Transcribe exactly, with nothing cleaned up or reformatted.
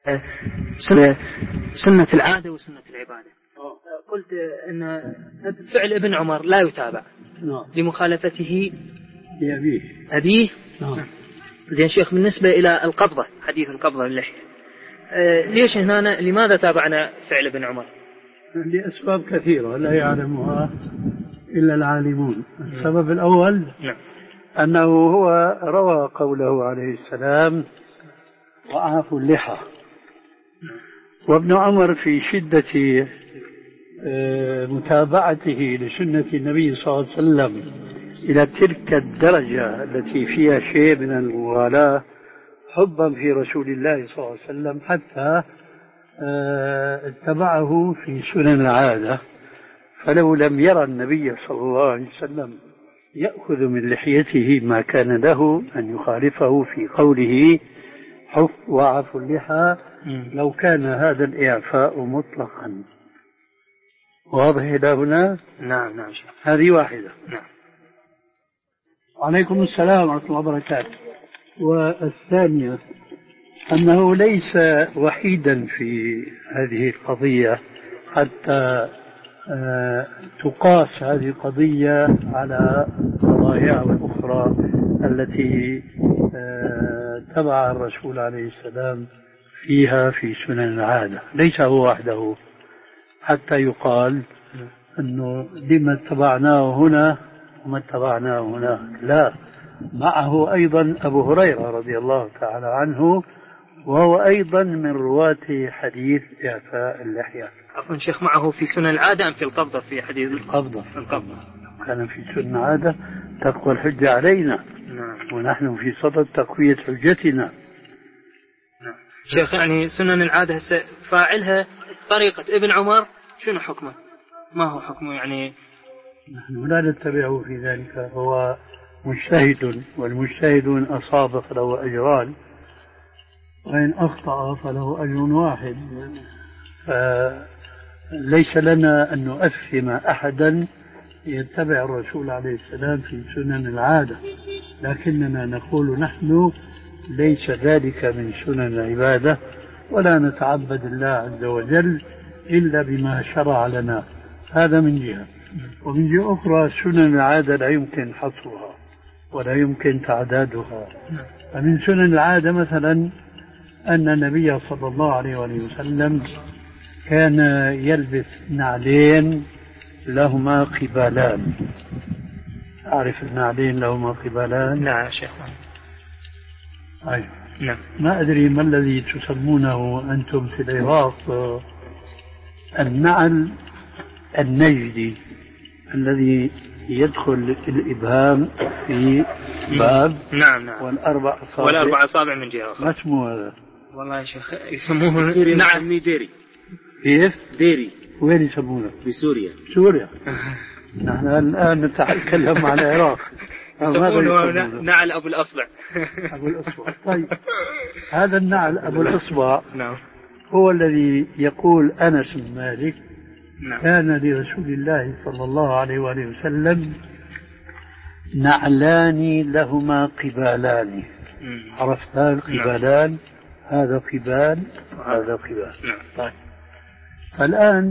سنة, سنة العادة وسنة العبادة. قلت أن فعل ابن عمر لا يتابع لمخالفته لأبيه أبيه. زين شيخ، بالنسبة إلى القبضة، حديث القبضة للحية، ليش هنا لماذا تابعنا فعل ابن عمر؟ لأسباب كثيرة لا يعلمها إلا العالمون. السبب الأول نعم. أنه هو روى قوله عليه السلام وأعفوا اللحى، وابن عمر في شدة متابعته لسنة النبي صلى الله عليه وسلم إلى تلك الدرجة التي فيها شيء من المغالاة حبا في رسول الله صلى الله عليه وسلم، حتى اتبعه في سنن العادة. فلو لم يرى النبي صلى الله عليه وسلم يأخذ من لحيته ما كان له أن يخالفه في قوله حف وعفو اللحى لو كان هذا الإعفاء مطلقا. واضح إلى هنا؟ نعم نعم. هذه واحدة. نعم. وعليكم السلام ورحمة الله وبركاته. والثانية أنه ليس وحيدا في هذه القضية حتى آه تقاس هذه القضية على قضايا الأخرى التي آه تبع الرسول عليه السلام فيها في سنن العادة. ليس هو وحده حتى يقال أنه لما اتبعناه هنا وما اتبعناه هناك، لا، معه أيضا أبو هريرة رضي الله تعالى عنه، وهو أيضا من رواة حديث إعفاء اللحية. عفوا شيخ، معه في سنن العادة أم في القبضة؟ في حديث القبضة. القبضة كان في سنن العادة تقوى الحجة علينا. نعم. ونحن في صدد تقوية حجتنا. نعم. شيخ، يعني سنن العادة فاعلها طريقة ابن عمر شنو حكمه؟ ما هو حكمه يعني؟ نحن لا نتبعه في ذلك، هو مجتهد، والمجتهد إن أصاب فله أجران وإن أخطأ فله أجر واحد. فليس لنا أن نؤثم أحدا يتبع الرسول عليه السلام في سنن العادة، لكننا نقول نحن ليس ذلك من سنن العبادة، ولا نتعبد الله عز وجل إلا بما شرع لنا. هذا من جهة. ومن جهة أخرى سنن العادة لا يمكن حصرها ولا يمكن تعدادها. فمن سنن العادة مثلا أن النبي صلى الله عليه وسلم كان يلبس نعلين لهما قبالان. أعرف النعلين لهما قبالان؟ نعم شيخ. أيوة. نعم. ما أدري ما الذي تسمونه أنتم في العراق النعل النجدي الذي يدخل الإبهام في باب. نعم نعم. والأربع أصابع والأربع أصابع من جهة أخرى. ما اسمه هذا؟ والله يا شيخ يسموه نعم ديري. كيف؟ ديري. وين يسمونه؟ بسوريا. سوريا. نحن الآن نتكلم عن العراق. يسمونه نعل أبو الأصبع. أبو الأصبع. طيب هذا النعل أبو الأصبع نعم. هو الذي يقول أنس بن مالك نعم. كان لرسول الله صلى الله عليه وآله وسلم نعلان لهما قبالان. عرفت القبالان؟ هذا قبال وهذا قبال. نعم. طيب الآن